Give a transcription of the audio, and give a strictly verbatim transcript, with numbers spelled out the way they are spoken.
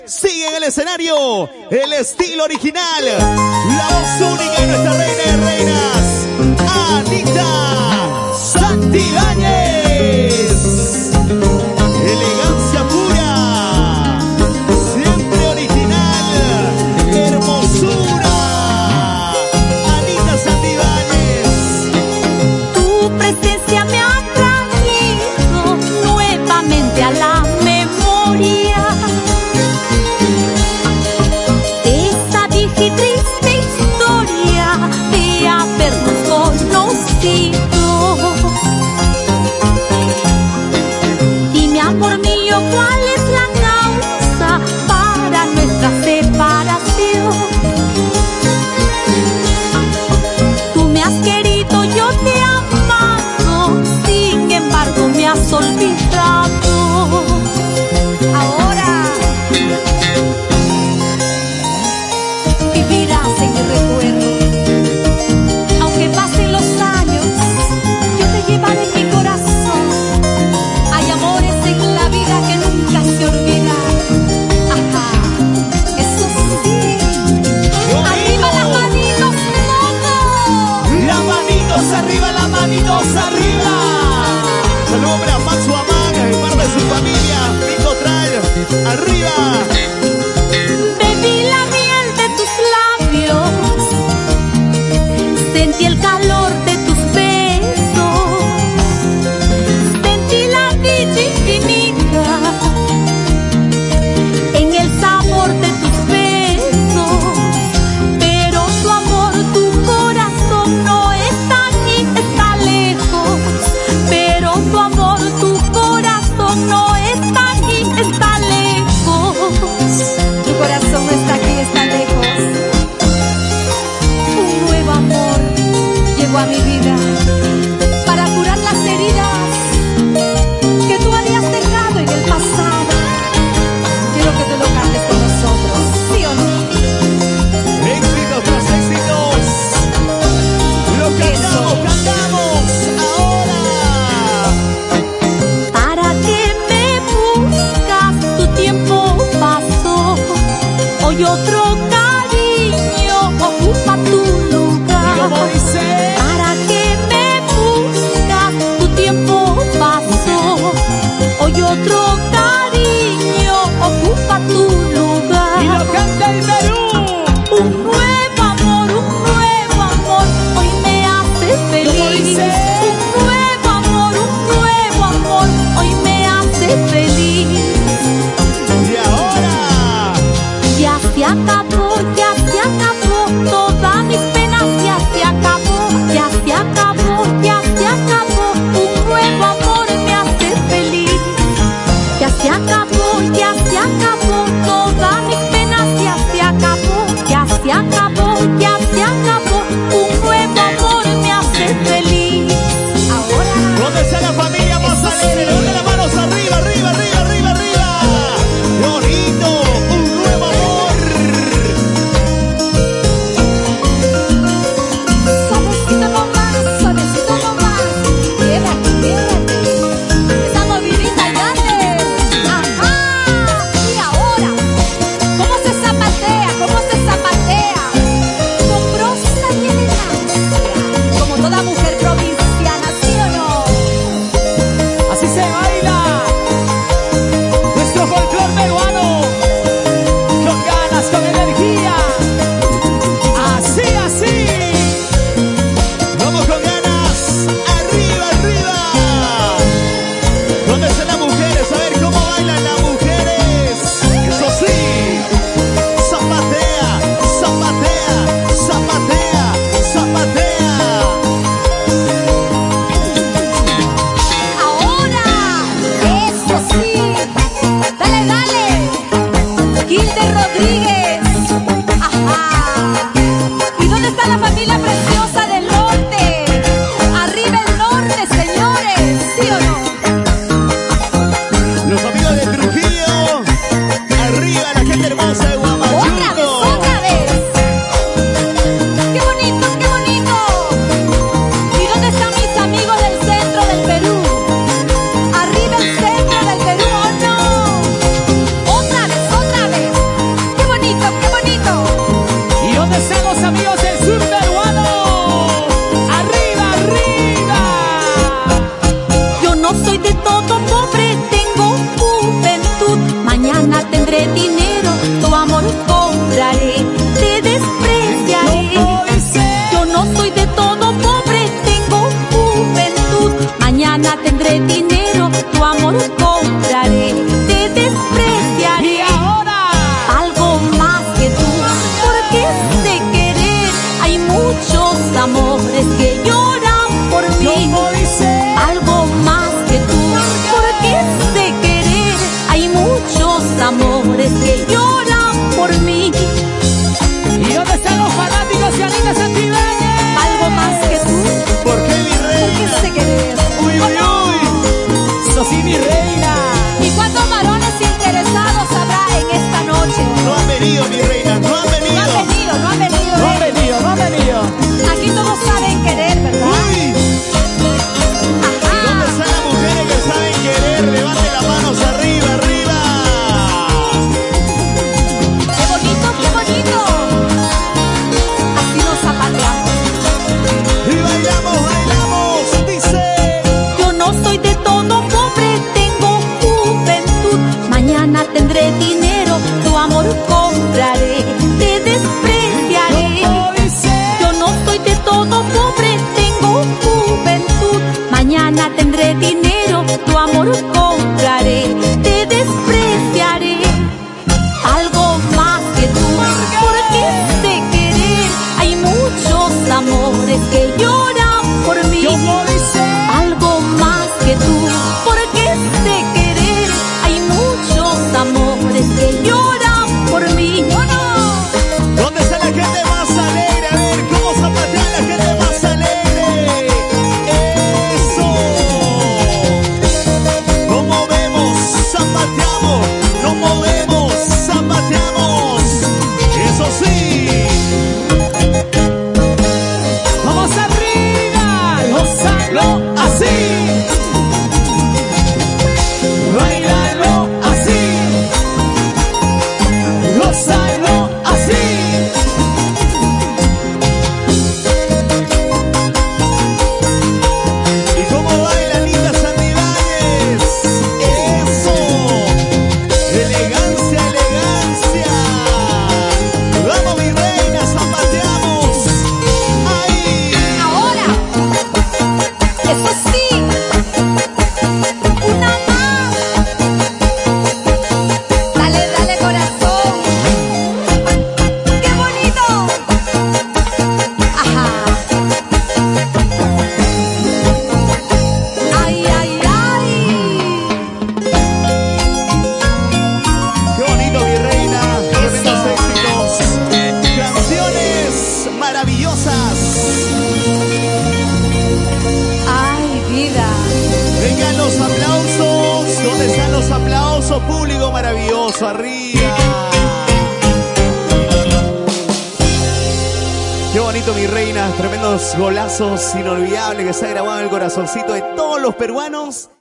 Sigue en el escenario el estilo original, la voz única de nuestra reina de reinas, Anita Santibáñez. Elegancia pura, siempre original, hermosura. Anita Santibáñez. Tu presencia me ha traído nuevamente a la memoria. Esa vieja y triste historia de habernos conocido. Dime, amor mío, ¿cuál es la causa para nuestra separación? Tú me has querido, yo te he amado, sin embargo me has olvidado. Ahora vivirás en mi recuerdo. Aunque pasen los años, yo te llevaré en mi corazón. Hay amores en la vida que nunca se olvidan. Ajá, eso sí. Arriba las manitos, loco. Las manitos arriba, las manitos arriba. Saludos para Maxo Amán, de parte de su familia, Pico Trail, arriba. Bebí la miel de tus labios, sentí el calor de tus besos, sentí la dicha infinita en el sabor de tus besos. Pero tu amor, tu corazón no está aquí, está lejos. Pero tu amor, tu corazón no está aquí, está lejos. Tu corazón no está aquí, está lejos. Un nuevo amor llegó a mi vida para curar las heridas que tú habías dejado en el pasado. Quiero que te lo cantes con nosotros, ¿sí o no? Éxitos tras éxitos. Lo cantamos, cantamos ahora. ¿Para qué me buscas? Tu tiempo pasó. Hoy otro cariño ocupa tu lugar. Como dice, ¿Para qué me buscas? Tu tiempo pasó. Hoy otro cariño ocupa tu y lugar. lo canta el Perú. Un nuevo amor, un nuevo amor, hoy me hace feliz. dice? Un nuevo amor, un nuevo amor, hoy me hace feliz. Y ahora, Ya se acabó, ya se acabó, todas mis penas ya se acabó, ya se acabó, ya se acabó, un nuevo amor me hace feliz. Ya se acabó, ya se acabó, todas mis penas ya se acabó, ya se acabó, ya se acabó, un nuevo amor me hace feliz. Ahora, ¿dónde está la familia más alegre? Levanten las manos arriba, arriba, arriba, arriba, arriba. ¡Qué bonito! Un nuevo amor. suavecito nomás, suavecito nomás, quédate, quédate, esa movidita grande. Ajá, y ahora, ¿cómo se zapatea? ¿Cómo se zapatea? Con prosa y elegancia, como toda mujer provinciana, ¿sí o no? Así se baila nuestro folclor peruano, con ganas, con energía. Así, así. Vamos con ganas. Arriba, arriba. ¿Dónde están las mujeres? A ver cómo bailan las mujeres. Eso sí. Zapatea, zapatea, zapatea, zapatea. Ahora, eso sí, dale, dale, Gilder Rodríguez, ajá. ¿Y dónde está la familia preciosa del norte? Arriba el norte, señores, ¿sí o no? Los amigos de Trujillo. Arriba la gente hermosa de Otra vez, Huamachuco. otra vez. ¡Qué bonito, qué bonito! ¿Y dónde están mis amigos del centro del Perú? Arriba el centro del Perú, ¿o no? Otra vez, otra vez. tendré dinero, tu amor compraré, te despreciaré. Yo no soy de todo pobre, tengo juventud. Mañana tendré dinero, tu amor compraré, te despreciaré. Y ahora Algo más que tú, porque sé querer. Hay muchos amores que lloran por mí. ¿cómo dice? Algo más que tú, porque sé querer. Hay muchos amores que lloran por mí. ¿Y dónde están los fanáticos y Anita Santibáñez? Algo más que tú, ¿Por qué mi porque reina? sé querer. Uy, uy, uy. Eso sí, mi reina. ¿Y cuántos varones interesados habrá en esta noche? No han venido, mi reina, no han No venido. han venido, no han venido. No han ¿eh? venido, no han venido. Aquí todos saben querer, ¿verdad? Uy. ¿Y dónde Ajá. están las mujeres que saben querer? Levanten las manos arriba, arriba. Qué bonito, qué bonito. Así nos zapateamos. Y bailamos, bailamos, dice. Yo no soy de todo pobre, tengo juventud. Mañana tendré dinero, tu amor compraré, te despreciaré. ¿Cómo dice? Yo no soy de todo pobre, tengo juventud. Mañana tendré dinero, tu amor compraré, te despreciaré. Algo más que tú, porque sé querer. Hay muchos amores que lloran por mí. ¿Cómo dice? Algo más que tú, porque sé querer. Hay muchos amores que lloran por mí. ¡Oh, no! ¿Dónde está la gente más alegre? A ver, ¿cómo zapatea la gente más alegre? ¡Eso! Nos movemos, zapateamos, nos movemos, zapateamos. ¡Eso sí! ¡Vamos arriba! ¡Gozalo así! ¡Bailalo así! ¡Gozalo así! ¿Y cómo baila Anita Santibáñez? ¡Eso! ¡Elegancia, elegancia! ¡Vamos, mi reina! ¡Zapateamos! ¡Ahí! Ahora, eso sí, una más. Dale, dale corazón. ¡Qué bonito! Ajá. Ay, ay, ay. ¡Qué bonito, mi reina! ¡Tremendos éxitos! ¡Canciones maravillosas! Ay, vida. Vengan los aplausos. ¿Dónde están los aplausos? Público maravilloso, arriba. Qué bonito, mi reina. Tremendos golazos inolvidables que se ha grabado en el corazoncito de todos los peruanos.